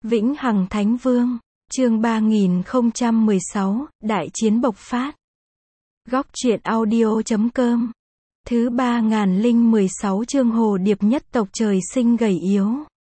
Vĩnh Hằng Thánh Vương, chương 3016, Đại chiến bộc phát. Góc truyện audio.com. Thứ 3016 chương Hồ Điệp nhất tộc trời sinh gầy yếu.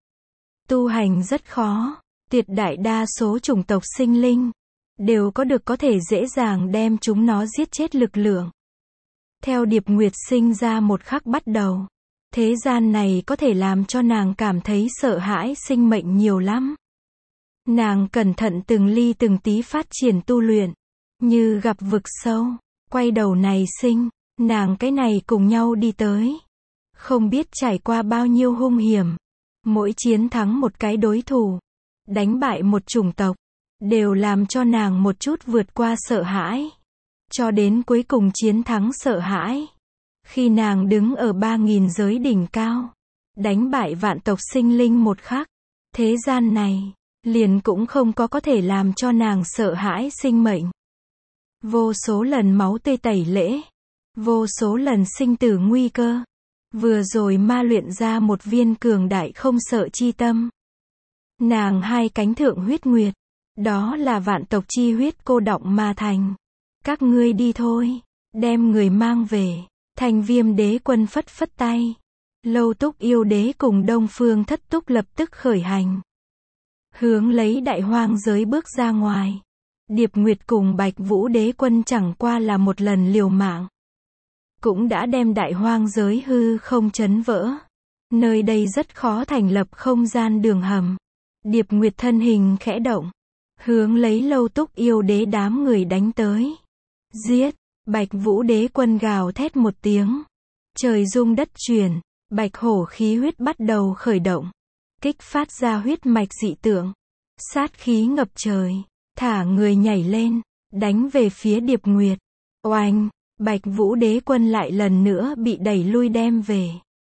Tu hành rất khó, tuyệt đại đa số chủng tộc sinh linh đều có thể dễ dàng đem chúng nó giết chết lực lượng. Theo Điệp Nguyệt sinh ra một khắc bắt đầu, thế gian này có thể làm cho nàng cảm thấy sợ hãi sinh mệnh nhiều lắm. Nàng cẩn thận từng ly từng tí phát triển tu luyện, như gặp vực sâu, quay đầu này sinh, nàng cái này cùng nhau đi tới. Không biết trải qua bao nhiêu hung hiểm, mỗi chiến thắng một cái đối thủ, đánh bại một chủng tộc, đều làm cho nàng một chút vượt qua sợ hãi. Cho đến cuối cùng chiến thắng sợ hãi. Khi nàng đứng ở 3000 giới đỉnh cao, đánh bại vạn tộc sinh linh một khắc, thế gian này liền cũng không có thể làm cho nàng sợ hãi sinh mệnh. Vô số lần máu tươi tẩy lễ, vô số lần sinh tử nguy cơ, vừa rồi ma luyện ra một viên cường đại không sợ chi tâm. Nàng hai cánh thượng huyết nguyệt, đó là vạn tộc chi huyết cô đọng mà thành. Các ngươi đi thôi, đem người mang về. Thành Viêm đế quân phất phất tay. Lâu Túc yêu đế cùng Đông Phương Thất Túc lập tức khởi hành, hướng lấy đại hoang giới bước ra ngoài. Điệp Nguyệt cùng Bạch Vũ đế quân chẳng qua là một lần liều mạng, cũng đã đem đại hoang giới hư không chấn vỡ. Nơi đây rất khó thành lập không gian đường hầm. Điệp Nguyệt thân hình khẽ động, hướng lấy Lâu Túc yêu đế đám người đánh tới. Giết! Bạch Vũ đế quân gào thét một tiếng. Trời rung đất chuyển, bạch hổ khí huyết bắt đầu khởi động, kích phát ra huyết mạch dị tượng. Sát khí ngập trời, thả người nhảy lên, đánh về phía Điệp Nguyệt. Oanh! Bạch Vũ đế quân lại lần nữa bị đẩy lui đem về.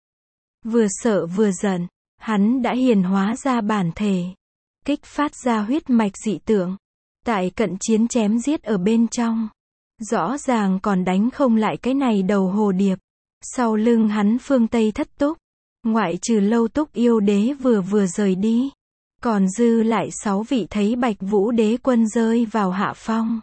Vừa sợ vừa giận, hắn đã hiển hóa ra bản thể, kích phát ra huyết mạch dị tượng. Tại cận chiến chém giết ở bên trong, rõ ràng còn đánh không lại cái này đầu hồ điệp. Sau lưng hắn phương Tây Thất Túc, ngoại trừ Lâu Túc yêu đế vừa rời đi, còn dư lại 6 vị thấy Bạch Vũ đế quân rơi vào hạ phong.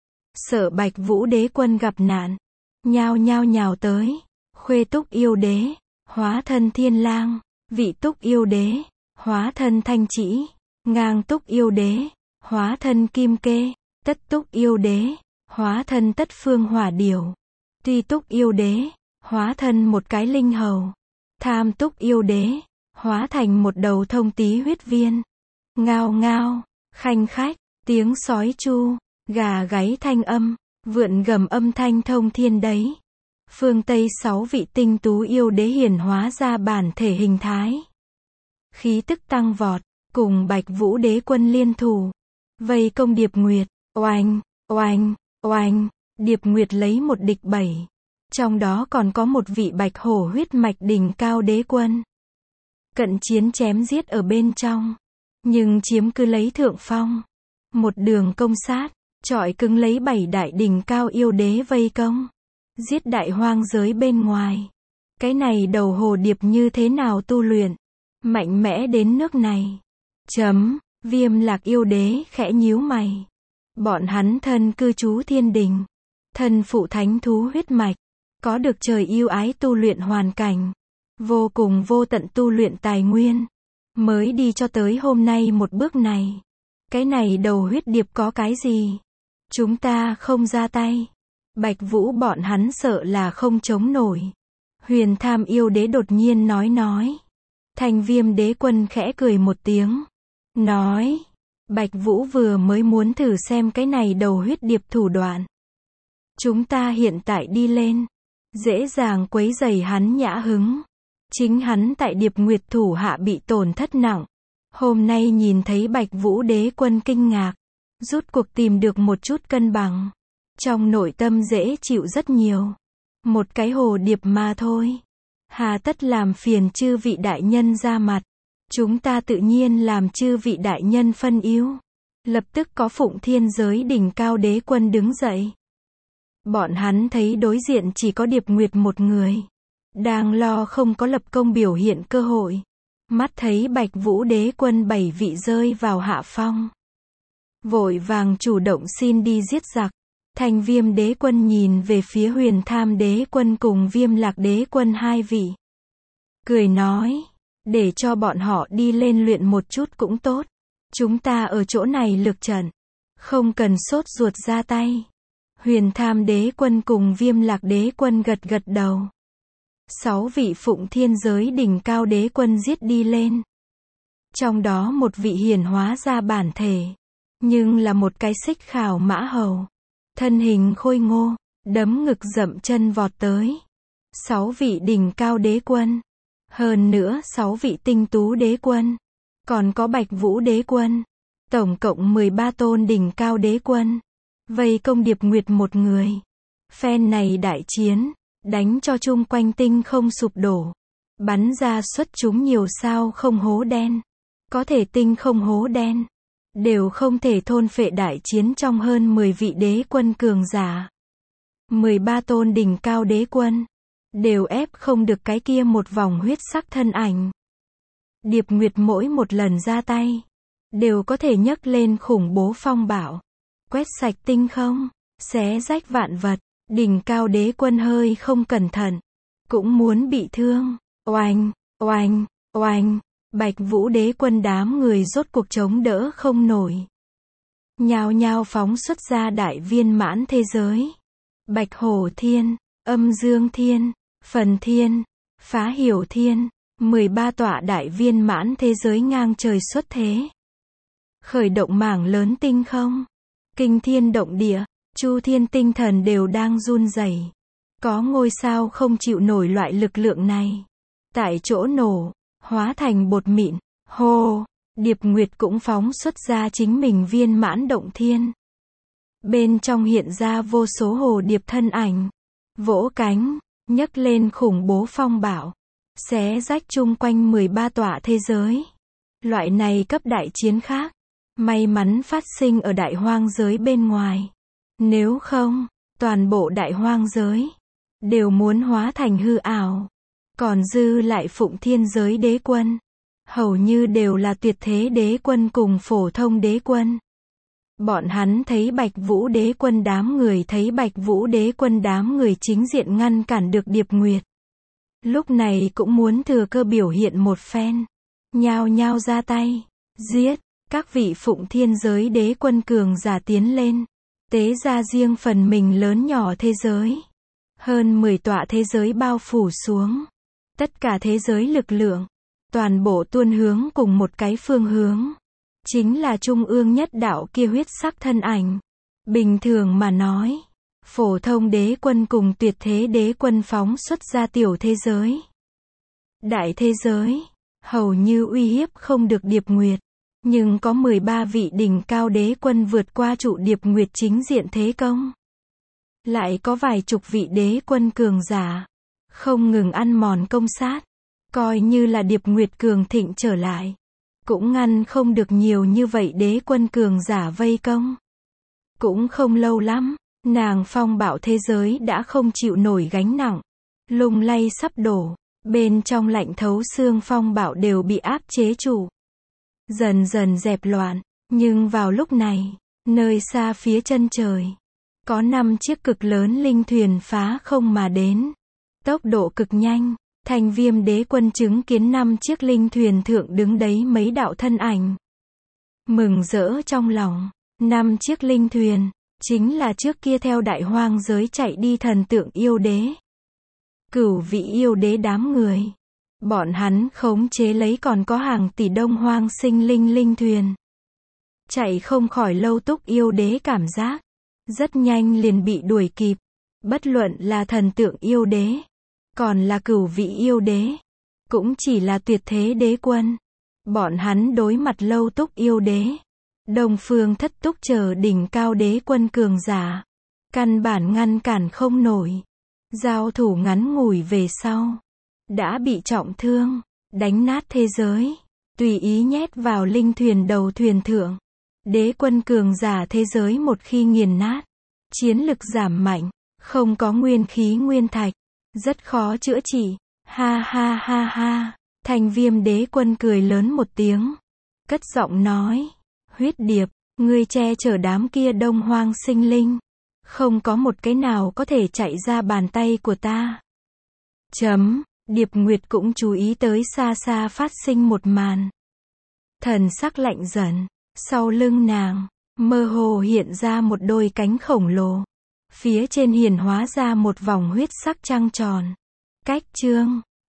Sợ Bạch Vũ đế quân gặp nạn, nhao nhào tới. Khuê Túc yêu đế, hóa thân Thiên Lang. Vị Túc yêu đế, hóa thân Thanh Chỉ. Ngang Túc yêu đế, hóa thân Kim Kê. Tất Túc yêu đế, hóa thân Tất Phương Hỏa Điểu. Tuy Túc yêu đế, hóa thân một cái linh hầu. Tham Túc yêu đế, hóa thành một đầu thông tí huyết viên. Ngao ngao, khanh khách, tiếng sói chu, gà gáy thanh âm, vượn gầm âm thanh thông thiên đấy. Phương Tây 6 vị tinh tú yêu đế hiển hóa ra bản thể hình thái, khí tức tăng vọt, cùng Bạch Vũ đế quân liên thủ, vây công Điệp Nguyệt. Oanh, oanh, oanh, Điệp Nguyệt lấy một địch 7. Trong đó còn có một vị bạch hổ huyết mạch đỉnh cao đế quân. Cận chiến chém giết ở bên trong, nhưng chiếm cứ lấy thượng phong. Một đường công sát, chọi cứng lấy 7 đại đỉnh cao yêu đế vây công, giết đại hoang giới bên ngoài. Cái này đầu hồ điệp như thế nào tu luyện, mạnh mẽ đến nước này. Viêm Lạc yêu đế khẽ nhíu mày. Bọn hắn thân cư trú thiên đình, thân phụ thánh thú huyết mạch, có được trời yêu ái tu luyện hoàn cảnh, vô cùng vô tận tu luyện tài nguyên, mới đi cho tới hôm nay một bước này. Cái này đầu huyết điệp có cái gì? Chúng ta không ra tay, Bạch Vũ bọn hắn sợ là không chống nổi. Huyền Tham yêu đế đột nhiên nói. Thành Viêm đế quân khẽ cười một tiếng, nói, Bạch Vũ vừa mới muốn thử xem cái này đầu huyết điệp thủ đoạn. Chúng ta hiện tại đi lên, dễ dàng quấy rầy hắn nhã hứng. Chính hắn tại Điệp Nguyệt thủ hạ bị tổn thất nặng. Hôm nay nhìn thấy Bạch Vũ đế quân kinh ngạc, rút cuộc tìm được một chút cân bằng. Trong nội tâm dễ chịu rất nhiều. Một cái hồ điệp mà thôi, hà tất làm phiền chư vị đại nhân ra mặt. Chúng ta tự nhiên làm chư vị đại nhân phân ưu. Lập tức có Phụng Thiên giới đỉnh cao đế quân đứng dậy. Bọn hắn thấy đối diện chỉ có Điệp Nguyệt một người, đang lo không có lập công biểu hiện cơ hội. Mắt thấy Bạch Vũ đế quân 7 vị rơi vào hạ phong. Vội vàng chủ động xin đi giết giặc. Thanh Viêm đế quân nhìn về phía Huyền Tham đế quân cùng Viêm Lạc đế quân 2 vị. Cười nói, để cho bọn họ đi lên luyện một chút cũng tốt. Chúng ta ở chỗ này lược trận. Không cần sốt ruột ra tay. Huyền Tham đế quân cùng Viêm Lạc đế quân gật gật đầu. 6 vị Phụng Thiên giới đỉnh cao đế quân giết đi lên. Trong đó một vị hiển hóa ra bản thể. Nhưng là một cái xích khảo mã hầu. Thân hình khôi ngô, đấm ngực dậm chân vọt tới. 6 vị đỉnh cao đế quân. Hơn nữa 6 vị tinh tú đế quân. Còn có Bạch Vũ đế quân. Tổng cộng 13 tôn đỉnh cao đế quân. Vây công Điệp Nguyệt một người. Phen này đại chiến, đánh cho chung quanh tinh không sụp đổ. Bắn ra xuất chúng nhiều sao không hố đen. Có thể tinh không hố đen. Đều không thể thôn phệ đại chiến trong hơn 10 vị đế quân cường giả. 13 tôn đỉnh cao đế quân. Đều ép không được cái kia một vòng huyết sắc thân ảnh. Điệp Nguyệt mỗi một lần ra tay. Đều có thể nhấc lên khủng bố phong bạo. Quét sạch tinh không. Xé rách vạn vật. Đỉnh cao đế quân hơi không cẩn thận. Cũng muốn bị thương. Oanh, oanh, oanh. Bạch Vũ đế quân đám người rốt cuộc chống đỡ không nổi. Nhao nhao phóng xuất ra đại viên mãn thế giới. Bạch Hổ Thiên, Âm Dương Thiên, Phần Thiên, Phá Hiểu Thiên, 13 tọa đại viên mãn thế giới ngang trời xuất thế. Khởi động mảng lớn tinh không. Kinh thiên động địa, chu thiên tinh thần đều đang run rẩy. Có ngôi sao không chịu nổi loại lực lượng này. Tại chỗ nổ. Hóa thành bột mịn, hô, Điệp Nguyệt cũng phóng xuất ra chính mình viên mãn động thiên. Bên trong hiện ra vô số hồ điệp thân ảnh, vỗ cánh, nhấc lên khủng bố phong bạo, xé rách chung quanh 13 tọa thế giới. Loại này cấp đại chiến khác, may mắn phát sinh ở đại hoang giới bên ngoài. Nếu không, toàn bộ đại hoang giới, đều muốn hóa thành hư ảo. Còn dư lại Phụng Thiên giới đế quân. Hầu như đều là tuyệt thế đế quân cùng phổ thông đế quân. Bọn hắn thấy Bạch Vũ đế quân đám người thấy Bạch Vũ đế quân đám người chính diện ngăn cản được Điệp Nguyệt. Lúc này cũng muốn thừa cơ biểu hiện một phen. Nhao nhao ra tay. Giết. Các vị Phụng Thiên giới đế quân cường giả tiến lên. Tế ra riêng phần mình lớn nhỏ thế giới. Hơn 10 tọa thế giới bao phủ xuống. Tất cả thế giới lực lượng, toàn bộ tuôn hướng cùng một cái phương hướng. Chính là trung ương nhất đạo kia huyết sắc thân ảnh. Bình thường mà nói, phổ thông đế quân cùng tuyệt thế đế quân phóng xuất ra tiểu thế giới. Đại thế giới, hầu như uy hiếp không được Điệp Nguyệt. Nhưng có 13 vị đỉnh cao đế quân vượt qua trụ Điệp Nguyệt chính diện thế công. Lại có vài chục vị đế quân cường giả. Không ngừng ăn mòn công sát. Coi như là Điệp Nguyệt cường thịnh trở lại. Cũng ngăn không được nhiều như vậy đế quân cường giả vây công. Cũng không lâu lắm, nàng phong bạo thế giới đã không chịu nổi gánh nặng. Lung lay sắp đổ. Bên trong lạnh thấu xương phong bạo đều bị áp chế trụ. Dần dần dẹp loạn. Nhưng vào lúc này, nơi xa phía chân trời, có 5 chiếc cực lớn linh thuyền phá không mà đến. Tốc độ cực nhanh, Thanh Viêm đế quân chứng kiến 5 chiếc linh thuyền thượng đứng đấy mấy đạo thân ảnh. Mừng rỡ trong lòng, 5 chiếc linh thuyền, chính là trước kia theo đại hoang giới chạy đi thần tượng yêu đế. Cửu vị yêu đế đám người. Bọn hắn khống chế lấy còn có hàng tỷ đông hoang sinh linh thuyền. Chạy không khỏi Lâu Túc yêu đế cảm giác. Rất nhanh liền bị đuổi kịp. Bất luận là thần tượng yêu đế. Còn là cửu vị yêu đế. Cũng chỉ là tuyệt thế đế quân. Bọn hắn đối mặt Lâu Túc yêu đế. Đông Phương Thất Túc chờ đỉnh cao đế quân cường giả. Căn bản ngăn cản không nổi. Giao thủ ngắn ngủi về sau. Đã bị trọng thương. Đánh nát thế giới. Tùy ý nhét vào linh thuyền đầu thuyền thượng. Đế quân cường giả thế giới một khi nghiền nát. Chiến lực giảm mạnh. Không có nguyên khí nguyên thạch. Rất khó chữa trị. Ha ha ha ha. Thanh Viêm đế quân cười lớn một tiếng, cất giọng nói, huyết điệp, ngươi che chở đám kia đông hoang sinh linh, không có một cái nào có thể chạy ra bàn tay của ta. Điệp Nguyệt cũng chú ý tới xa xa phát sinh một màn. Thần sắc lạnh dần, sau lưng nàng, mơ hồ hiện ra một đôi cánh khổng lồ. Phía trên hiển hóa ra một vòng huyết sắc trăng tròn. Cách chương